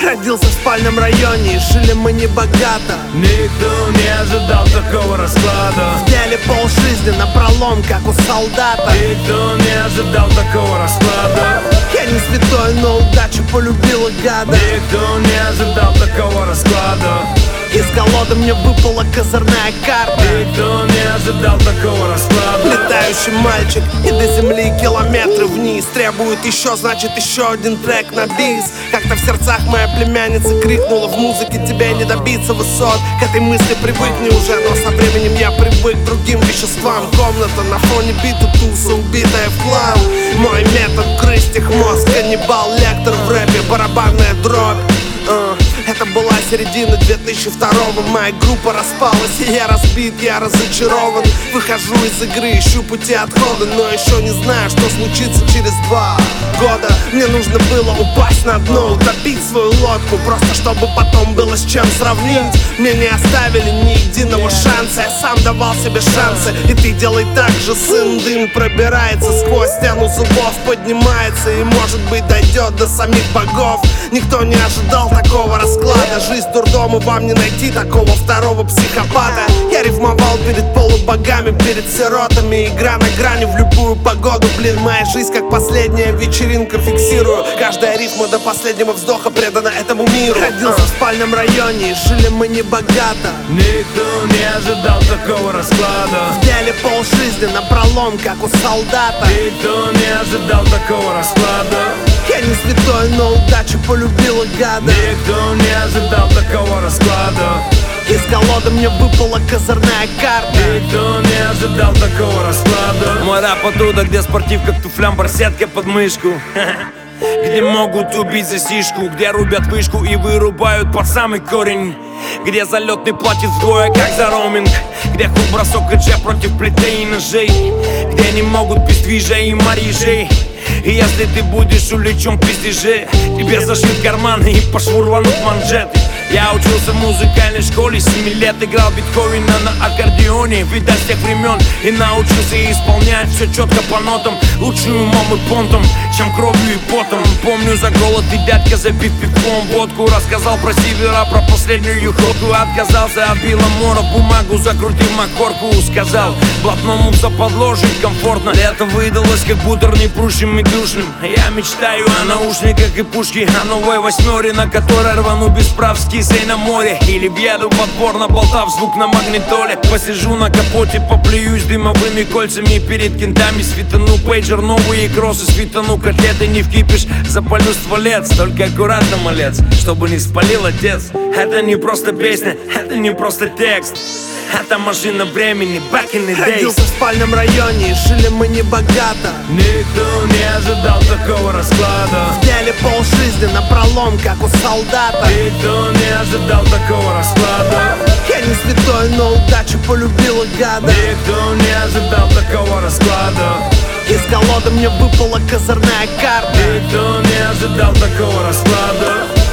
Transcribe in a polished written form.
Родился в спальном районе, и жили мы не богато. Никто не ожидал такого расклада. Взяли полжизни напролом, как у солдата. Никто не ожидал такого расклада. Я не святой, но удача полюбила гада. Никто не ожидал такого расклада. Из колоды мне выпала козырная карта. Никто не ожидал такого расклада. Летающий мальчик, и до земли километры вниз. Требует еще, значит еще один трек на бис. Как-то в сердцах моя племянница крикнула: в музыке тебе не добиться высот. К этой мысли привыкни уже, но со временем я привык к другим веществам. Комната на фоне бита, туса убитая в хлам. Мой метод — грызть их мозг, каннибал, лектор в рэпе, барабанная дробь. Это была середина 2002-го. Моя группа распалась, и я разбит, я разочарован. Выхожу из игры, ищу пути отхода, но еще не знаю, что случится через 2 года. Мне нужно было упасть на дно, утопить свою лодку, просто чтобы потом было с чем сравнить. Мне не оставили ни единого шанса, я сам давал себе шансы. И ты делай так же, сын. Дым пробирается сквозь стену зубов, поднимается и, может быть, дойдет до самих богов. Никто не ожидал такого расклада. Жизнь дурдом, и вам не найти такого второго психопата. Я рифмовал перед полубогами, перед сиротами. Игра на грани в любую погоду. Блин, моя жизнь как последняя вечеринка. Фиксирую, каждая рифма до последнего вздоха предана этому миру. Родился в спальном районе, и жили мы не богато. Никто не ожидал такого расклада. Взяли полжизни напролом, как у солдата. Никто не ожидал такого расклада. Я не святой, но удача полюбила гада. Никто не ожидал такого расклада. Из колоды мне выпала козырная карта. Никто не ожидал такого расклада. Мой рэп оттуда, где спортивка к туфлям, барсетка под мышку. Где могут убить за сишку, где рубят вышку и вырубают под самый корень. Где залетный платит вдвое, как за роуминг. Где хук, бросок и джеб против плетей и ножей. Где не могут без движа и марижей. И если ты будешь увлечен к пиздеже, тебе зашьют карманы и по шву рванут манжеты. Я учился в музыкальной школе, 7 лет играл Бетховена на аккордеоне. Видать, с тех времен и научился исполнять все четко по нотам. Лучше умом и понтом, чем кровью и потом. Помню за голод и дядька, запив пивком водку. Рассказал про севера, про последнюю ходку. Отказался от Беломора, бумагу закрутив макорку. Сказал, блатному западло жить комфортно. Лето выдалось, как бутерный прущим и душным. Я мечтаю о наушниках и пушке, о новой восьмере, на которой рвану без прав с кисей на море. Или въеду подборно, болтав звук на магнитоле. Посижу на капоте, поплююсь дымовыми кольцами. Перед кентами светану пейджер, новые кроссы светану. Котлеты не вкипишь, запалю стволец. Только аккуратно, малец, чтобы не спалил отец. Это не просто песня, это не просто текст. Это машина времени, back in the days. Родился в спальном районе, и жили мы не богато. Никто не ожидал такого расклада. Взяли полжизни напролом, как у солдата. Никто не ожидал такого расклада. Я не святой, но удача полюбила гада. Никто не ожидал такого расклада. Из колоды мне выпала козырная карта. Никто не ожидал такого расклада.